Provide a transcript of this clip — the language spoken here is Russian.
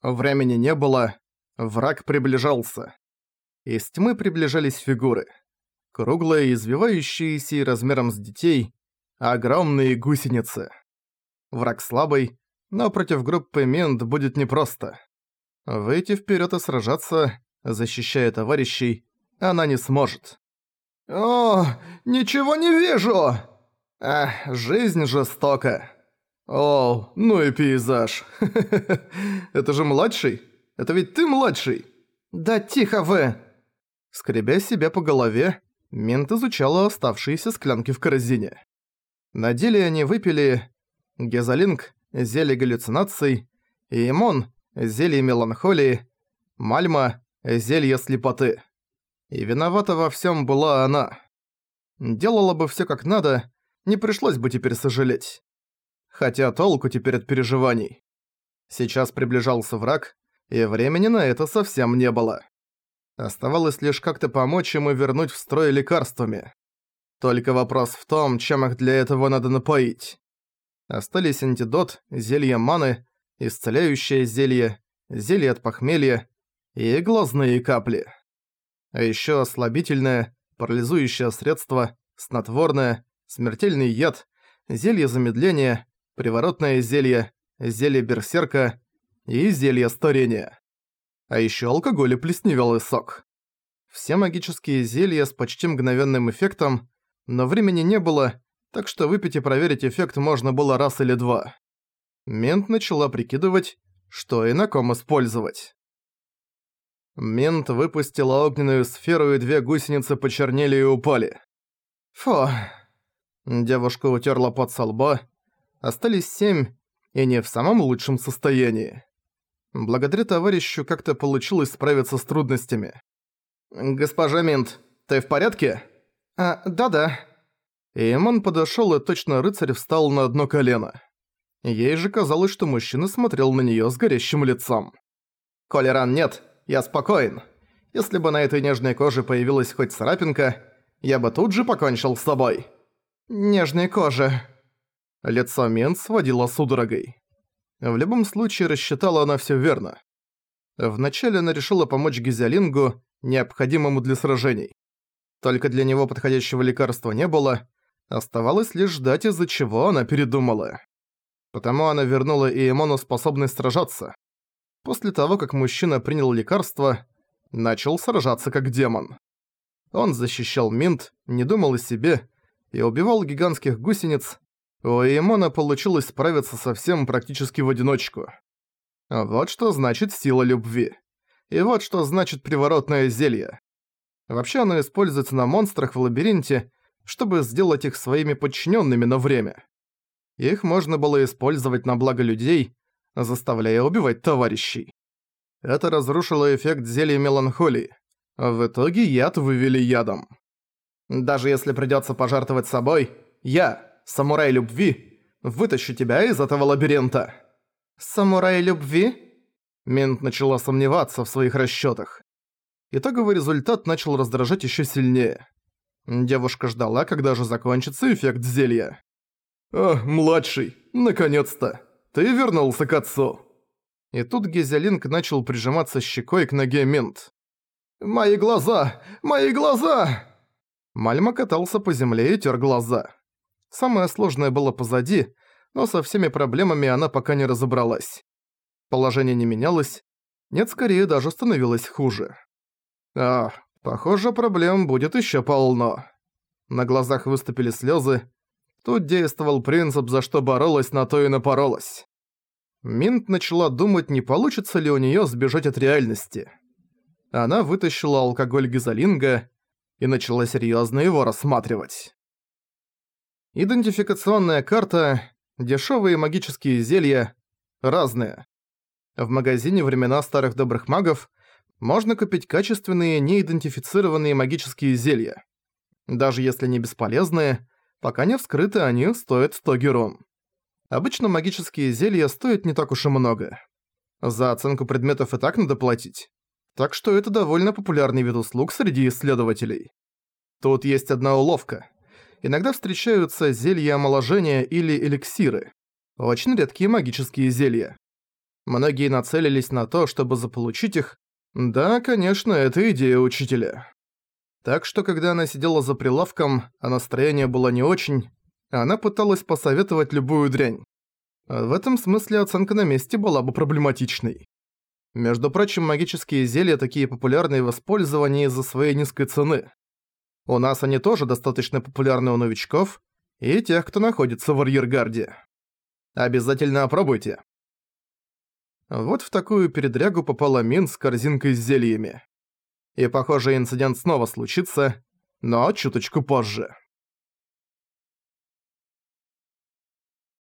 Времени не было, враг приближался. Из тьмы приближались фигуры. Круглые, извивающиеся и размером с детей, огромные гусеницы. Враг слабый, но против группы Мент будет непросто. Выйти вперед и сражаться, защищая товарищей, она не сможет. «О, ничего не вижу!» «Ах, жизнь жестока!» «О, ну и пейзаж!» «Это же младший? Это ведь ты младший?» «Да тихо вы!» Скребя себя по голове, Мент изучала оставшиеся склянки в корзине. На деле они выпили Гезалинг, зелье галлюцинаций, Иемон, зелье меланхолии, Мальма, зелье слепоты. И виновата во всем была она. Делала бы все как надо, не пришлось бы теперь сожалеть. Хотя толку теперь от переживаний. Сейчас приближался враг, и времени на это совсем не было. Оставалось лишь как-то помочь ему вернуть в строй лекарствами. Только вопрос в том, чем их для этого надо напоить. Остались антидот, зелье маны, исцеляющее зелье, зелье от похмелья и глазные капли. А ещё ослабительное, парализующее средство, снотворное, смертельный яд, зелье замедления, приворотное зелье, зелье берсерка и зелье старения. А ещё алкоголь и плесневелый сок. Все магические зелья с почти мгновенным эффектом, но времени не было, так что выпить и проверить эффект можно было раз или два. Мент начала прикидывать, что и на ком использовать. Мент выпустила огненную сферу, и две гусеницы почернели и упали. Фу. Девушка утерла пот со лба. Остались 7, и не в самом лучшем состоянии. Благодаря товарищу как-то получилось справиться с трудностями. «Госпожа Мент, ты в порядке?» Да-да». Иемон подошёл, и точно рыцарь встал на одно колено. Ей же казалось, что мужчина смотрел на неё с горящим лицом. «Коли ран нет, я спокоен. Если бы на этой нежной коже появилась хоть царапинка, я бы тут же покончил с собой». «Нежной кожи». Лицо Мент сводило судорогой. В любом случае рассчитала она всё верно. Вначале она решила помочь Гизялингу, необходимому для сражений. Только для него подходящего лекарства не было, оставалось лишь ждать, из-за чего она передумала. Потому она вернула Иемону способность сражаться. После того, как мужчина принял лекарство, начал сражаться как демон. Он защищал Мент, не думал о себе и убивал гигантских гусениц. У Иемона получилось справиться со всем практически в одиночку. Вот что значит сила любви. И вот что значит приворотное зелье. Вообще оно используется на монстрах в лабиринте, чтобы сделать их своими подчиненными на время. Их можно было использовать на благо людей, заставляя убивать товарищей. Это разрушило эффект зелья меланхолии. В итоге яд вывели ядом. Даже если придётся пожертвовать собой, я, самурай любви, вытащу тебя из этого лабиринта. Самурай любви? Мент начала сомневаться в своих расчётах. Итоговый результат начал раздражать ещё сильнее. Девушка ждала, когда же закончится эффект зелья. «О, младший, наконец-то! Ты вернулся к отцу!» И тут Гизялинг начал прижиматься щекой к ноге Мент. «Мои глаза! Мои глаза!» Мальма катался по земле и тёр глаза. Самое сложное было позади, но со всеми проблемами она пока не разобралась. Положение не менялось, нет, скорее даже становилось хуже. Похоже, проблем будет ещё полно. На глазах выступили слёзы. Тут действовал принцип «за что боролась, на то и напоролась». Мент начала думать, не получится ли у неё сбежать от реальности. Она вытащила алкоголь Гизалинга и начала серьёзно его рассматривать. Идентификационная карта, дешёвые магические зелья, разные. В магазине «Времена старых добрых магов» можно купить качественные, неидентифицированные магические зелья. Даже если не бесполезные, пока не вскрыты, они стоят 100 герон. Обычно магические зелья стоят не так уж и много. За оценку предметов и так надо платить. Так что это довольно популярный вид услуг среди исследователей. Тут есть одна уловка. Иногда встречаются зелья омоложения или эликсиры. Очень редкие магические зелья. Многие нацелились на то, чтобы заполучить их. Да, конечно, это идея учителя. Так что, когда она сидела за прилавком, а настроение было не очень, она пыталась посоветовать любую дрянь. В этом смысле оценка на месте была бы проблематичной. Между прочим, магические зелья такие популярны в использовании из-за своей низкой цены. У нас они тоже достаточно популярны у новичков и тех, кто находится в арьергарде. Обязательно опробуйте. Вот в такую передрягу попала Мин с корзинкой с зельями. И похоже, инцидент снова случится, но чуточку позже.